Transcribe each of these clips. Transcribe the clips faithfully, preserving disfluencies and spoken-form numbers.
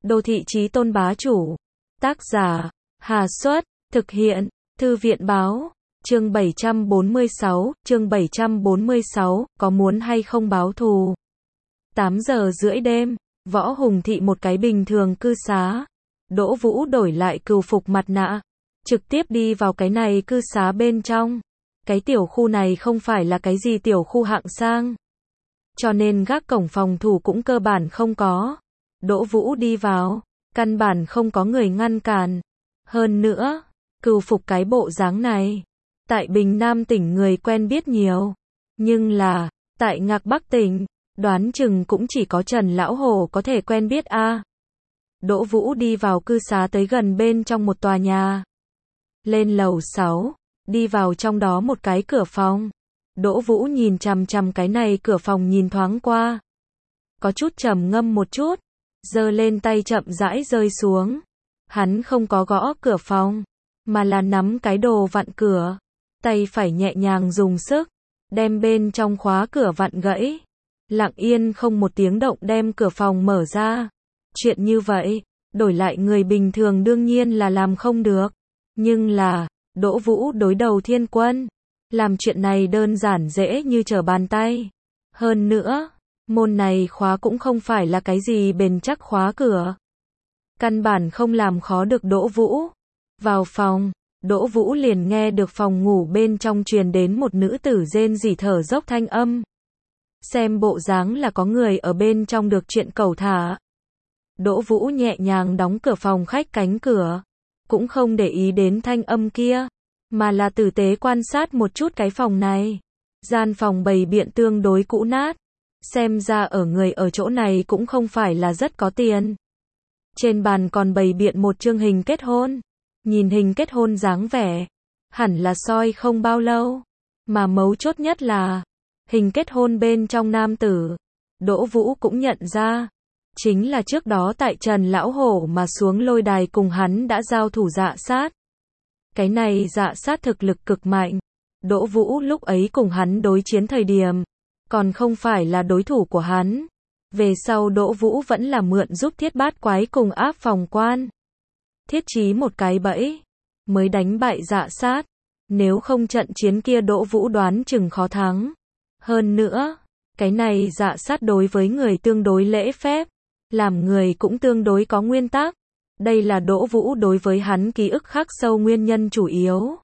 Đô thị chí tôn bá chủ. Tác giả, Hà Xuất, thực hiện, Thư viện báo. Chương bảy trăm bốn mươi sáu, chương bảy trăm bốn mươi sáu, có muốn hay không báo thù. tám giờ rưỡi đêm, Võ Hùng Thị một cái bình thường cư xá. Đỗ Vũ đổi lại cừu phục mặt nạ, trực tiếp đi vào cái này cư xá bên trong. Cái tiểu khu này không phải là cái gì tiểu khu hạng sang, cho nên gác cổng phòng thủ cũng cơ bản không có. Đỗ Vũ đi vào, căn bản không có người ngăn cản. Hơn nữa, cừu phục cái bộ dáng này, tại Bình Nam tỉnh người quen biết nhiều, nhưng là, tại Ngạc Bắc tỉnh, đoán chừng cũng chỉ có Trần Lão Hổ có thể quen biết a. À. Đỗ Vũ đi vào cư xá tới gần bên trong một tòa nhà. Lên lầu sáu, đi vào trong đó một cái cửa phòng. Đỗ Vũ nhìn chằm chằm cái này cửa phòng nhìn thoáng qua. Có chút trầm ngâm một chút, giơ lên tay chậm rãi rơi xuống. Hắn không có gõ cửa phòng, mà là nắm cái đồ vặn cửa. Tay phải nhẹ nhàng dùng sức, đem bên trong khóa cửa vặn gãy. Lặng yên không một tiếng động đem cửa phòng mở ra. Chuyện như vậy, đổi lại người bình thường đương nhiên là làm không được. Nhưng là, Đỗ Vũ đối đầu Thiên Quân, làm chuyện này đơn giản dễ như trở bàn tay. Hơn nữa, môn này khóa cũng không phải là cái gì bền chắc khóa cửa. Căn bản không làm khó được Đỗ Vũ. Vào phòng, Đỗ Vũ liền nghe được phòng ngủ bên trong truyền đến một nữ tử rên rỉ thở dốc thanh âm. Xem bộ dáng là có người ở bên trong được chuyện cẩu thả. Đỗ Vũ nhẹ nhàng đóng cửa phòng khách cánh cửa, cũng không để ý đến thanh âm kia, mà là tử tế quan sát một chút cái phòng này. Gian phòng bày biện tương đối cũ nát, xem ra ở người ở chỗ này cũng không phải là rất có tiền. Trên bàn còn bày biện một chương hình kết hôn, nhìn hình kết hôn dáng vẻ, hẳn là soi không bao lâu, mà mấu chốt nhất là, hình kết hôn bên trong nam tử, Đỗ Vũ cũng nhận ra, chính là trước đó tại Trần Lão Hổ mà xuống lôi đài cùng hắn đã giao thủ Dạ Sát. Cái này Dạ Sát thực lực cực mạnh, Đỗ Vũ lúc ấy cùng hắn đối chiến thời điểm, còn không phải là đối thủ của hắn. Về sau Đỗ Vũ vẫn là mượn giúp Thiết Bát Quái cùng Áp Phòng Quan thiết trí một cái bẫy, mới đánh bại Dạ Sát. Nếu không trận chiến kia Đỗ Vũ đoán chừng khó thắng. Hơn nữa, cái này Dạ Sát đối với người tương đối lễ phép, làm người cũng tương đối có nguyên tắc. Đây là Đỗ Vũ đối với hắn ký ức khắc sâu nguyên nhân chủ yếu.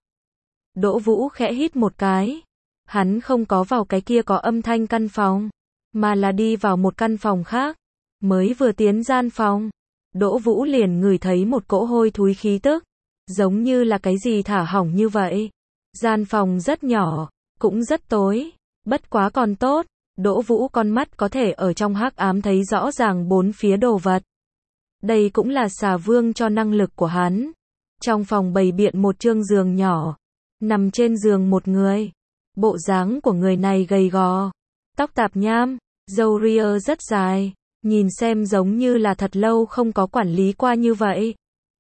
Đỗ Vũ khẽ hít một cái. Hắn không có vào cái kia có âm thanh căn phòng, mà là đi vào một căn phòng khác. Mới vừa tiến gian phòng, Đỗ Vũ liền ngửi thấy một cỗ hôi thối khí tức, giống như là cái gì thả hỏng như vậy. Gian phòng rất nhỏ, cũng rất tối, bất quá còn tốt, Đỗ Vũ con mắt có thể ở trong hắc ám thấy rõ ràng bốn phía đồ vật. Đây cũng là Xà Vương cho năng lực của hắn. Trong phòng bày biện một chương giường nhỏ, nằm trên giường một người. Bộ dáng của người này gầy gò, tóc tạp nham, râu ria rất dài, nhìn xem giống như là thật lâu không có quản lý qua như vậy.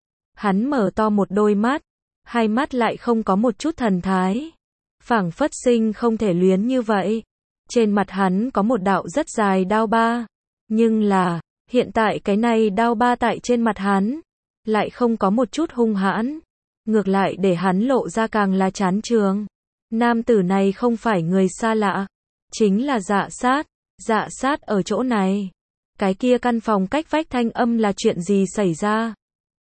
Hắn mở to một đôi mắt, hai mắt lại không có một chút thần thái, phảng phất sinh không thể luyến như vậy. Trên mặt hắn có một đạo rất dài đao ba, nhưng là, hiện tại cái này đao ba tại trên mặt hắn, lại không có một chút hung hãn, ngược lại để hắn lộ ra càng là chán trường. Nam tử này không phải người xa lạ, chính là Dạ Sát. Dạ Sát ở chỗ này. Cái kia căn phòng cách vách thanh âm là chuyện gì xảy ra?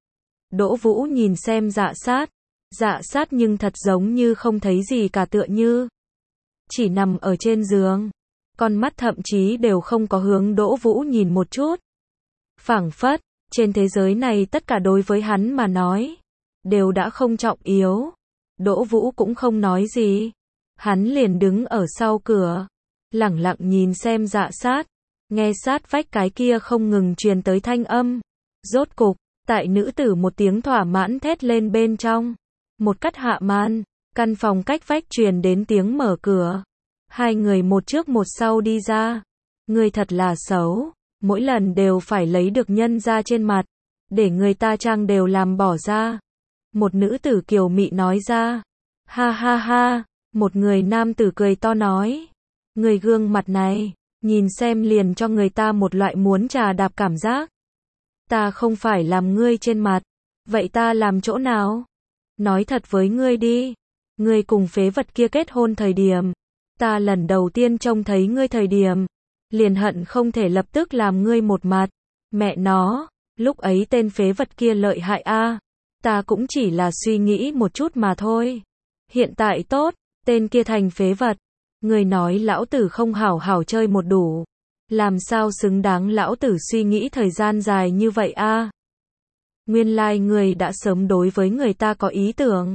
Đỗ Vũ nhìn xem Dạ Sát. Dạ Sát nhưng thật giống như không thấy gì cả tựa như. Chỉ nằm ở trên giường. Con mắt thậm chí đều không có hướng Đỗ Vũ nhìn một chút. Phảng phất, trên thế giới này tất cả đối với hắn mà nói, đều đã không trọng yếu. Đỗ Vũ cũng không nói gì. Hắn liền đứng ở sau cửa, lẳng lặng nhìn xem Dạ Sát, nghe sát vách cái kia không ngừng truyền tới thanh âm. Rốt cục, tại nữ tử một tiếng thỏa mãn thét lên bên trong. Một cắt hạ màn, căn phòng cách vách truyền đến tiếng mở cửa. Hai người một trước một sau đi ra. Người thật là xấu, mỗi lần đều phải lấy được nhân ra trên mặt, để người ta trang đều làm bỏ ra. Một nữ tử kiều mị nói ra. Ha ha ha, một người nam tử cười to nói. Người gương mặt này, nhìn xem liền cho người ta một loại muốn trà đạp cảm giác. Ta không phải làm ngươi trên mặt. Vậy ta làm chỗ nào? Nói thật với ngươi đi. Ngươi cùng phế vật kia kết hôn thời điểm. Ta lần đầu tiên trông thấy ngươi thời điểm. Liền hận không thể lập tức làm ngươi một mặt. Mẹ nó, lúc ấy tên phế vật kia lợi hại a. Ta cũng chỉ là suy nghĩ một chút mà thôi. Hiện tại tốt, tên kia thành phế vật. Ngươi nói lão tử không hảo hảo chơi một đủ. Làm sao xứng đáng lão tử suy nghĩ thời gian dài như vậy a? Nguyên lai like người đã sớm đối với người ta có ý tưởng.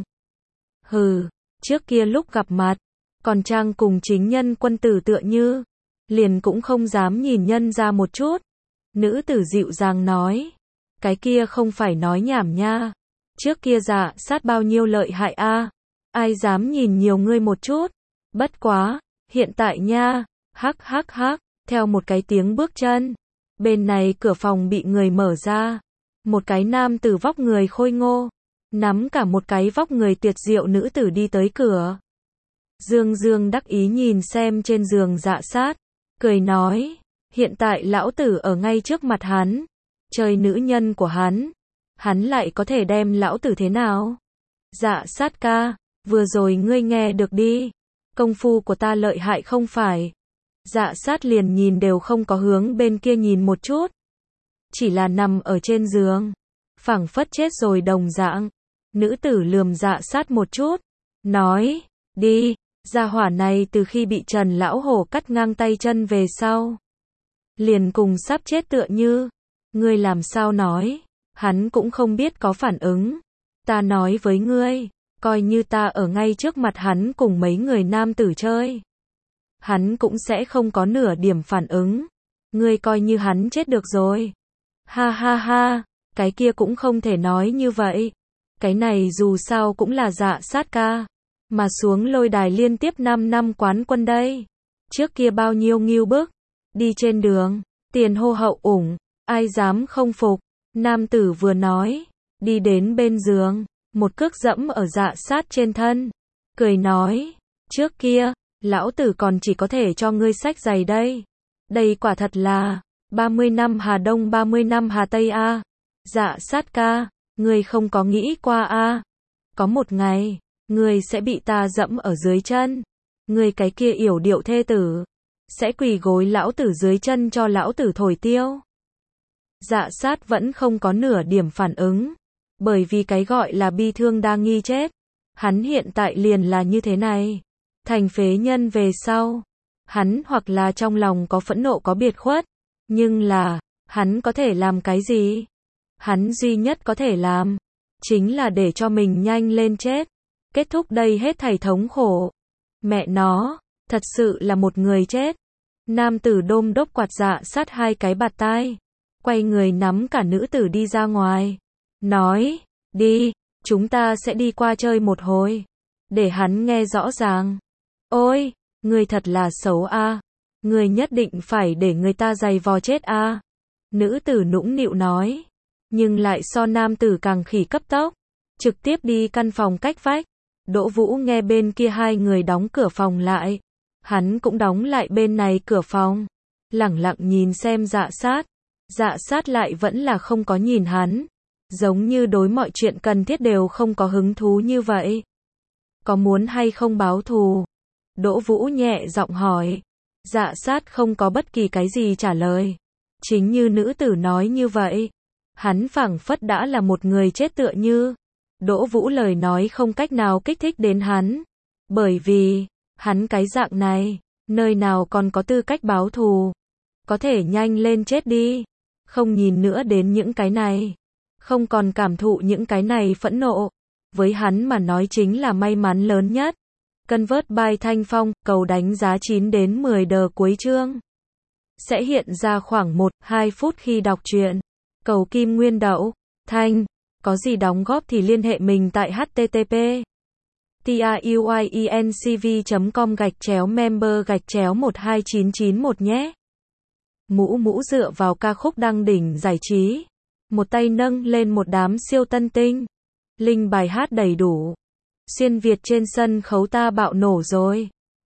Hừ, trước kia lúc gặp mặt, còn trang cùng chính nhân quân tử tựa như, liền cũng không dám nhìn nhân ra một chút. Nữ tử dịu dàng nói, cái kia không phải nói nhảm nha. Trước kia Dạ Sát bao nhiêu lợi hại a, ai dám nhìn nhiều ngươi một chút. Bất quá, hiện tại nha, hắc hắc hắc, theo một cái tiếng bước chân, bên này cửa phòng bị người mở ra. Một cái nam tử vóc người khôi ngô, nắm cả một cái vóc người tuyệt diệu nữ tử đi tới cửa. Dương Dương đắc ý nhìn xem trên giường Dạ Sát, cười nói, hiện tại lão tử ở ngay trước mặt hắn, chơi nữ nhân của hắn, hắn lại có thể đem lão tử thế nào? Dạ Sát ca, vừa rồi ngươi nghe được đi, công phu của ta lợi hại không phải? Dạ Sát liền nhìn đều không có hướng bên kia nhìn một chút. Chỉ là nằm ở trên giường, phảng phất chết rồi đồng dạng. Nữ tử lườm Dạ Sát một chút, nói, đi, gia hỏa này từ khi bị Trần Lão Hổ cắt ngang tay chân về sau. Liền cùng sắp chết tựa như, ngươi làm sao nói, hắn cũng không biết có phản ứng. Ta nói với ngươi, coi như ta ở ngay trước mặt hắn cùng mấy người nam tử chơi. Hắn cũng sẽ không có nửa điểm phản ứng. Ngươi coi như hắn chết được rồi. Ha ha ha, cái kia cũng không thể nói như vậy. Cái này dù sao cũng là Dạ Sát ca. Mà xuống lôi đài liên tiếp năm năm quán quân đây. Trước kia bao nhiêu nghiêu bức. Đi trên đường, tiền hô hậu ủng, ai dám không phục. Nam tử vừa nói, đi đến bên giường, một cước dẫm ở Dạ Sát trên thân. Cười nói, trước kia, lão tử còn chỉ có thể cho ngươi xách giày đây. Đây quả thật là ba mươi năm Hà Đông ba mươi năm Hà Tây a. Dạ Sát ca, ngươi không có nghĩ qua a? Có một ngày, ngươi sẽ bị ta dẫm ở dưới chân. Ngươi cái kia yểu điệu thê tử, sẽ quỳ gối lão tử dưới chân cho lão tử thổi tiêu. Dạ Sát vẫn không có nửa điểm phản ứng. Bởi vì cái gọi là bi thương đa nghi chết. Hắn hiện tại liền là như thế này. Thành phế nhân về sau. Hắn hoặc là trong lòng có phẫn nộ có biệt khuất. Nhưng là, hắn có thể làm cái gì? Hắn duy nhất có thể làm, chính là để cho mình nhanh lên chết. Kết thúc đây hết thảy thống khổ. Mẹ nó, thật sự là một người chết. Nam tử đôm đốp quạt Dạ Sát hai cái bạt tai. Quay người nắm cả nữ tử đi ra ngoài. Nói, đi, chúng ta sẽ đi qua chơi một hồi. Để hắn nghe rõ ràng. Ôi, người thật là xấu a. Người nhất định phải để người ta giày vò chết a. Nữ tử nũng nịu nói. Nhưng lại so nam tử càng khỉ cấp tốc. Trực tiếp đi căn phòng cách vách. Đỗ Vũ nghe bên kia hai người đóng cửa phòng lại. Hắn cũng đóng lại bên này cửa phòng. Lẳng lặng nhìn xem Dạ Sát. Dạ Sát lại vẫn là không có nhìn hắn. Giống như đối mọi chuyện cần thiết đều không có hứng thú như vậy. Có muốn hay không báo thù? Đỗ Vũ nhẹ giọng hỏi. Dạ Sát không có bất kỳ cái gì trả lời. Chính như nữ tử nói như vậy. Hắn phảng phất đã là một người chết tựa như. Đỗ Vũ lời nói không cách nào kích thích đến hắn. Bởi vì, hắn cái dạng này, nơi nào còn có tư cách báo thù. Có thể nhanh lên chết đi. Không nhìn nữa đến những cái này. Không còn cảm thụ những cái này phẫn nộ. Với hắn mà nói chính là may mắn lớn nhất. Convert by Thanh Phong, cầu đánh giá chín đến mười đờ cuối chương. Sẽ hiện ra khoảng một đến hai phút khi đọc truyện. Cầu Kim Nguyên Đậu, Thanh. Có gì đóng góp thì liên hệ mình tại h t t p truyencv chấm com gạch chéo member gạch chéo một hai chín chín một nhé. Mũ mũ dựa vào ca khúc đăng đỉnh giải trí. Một tay nâng lên một đám siêu tân tinh. Linh bài hát đầy đủ. Xuyên Việt trên sân khấu ta bạo nổ rồi.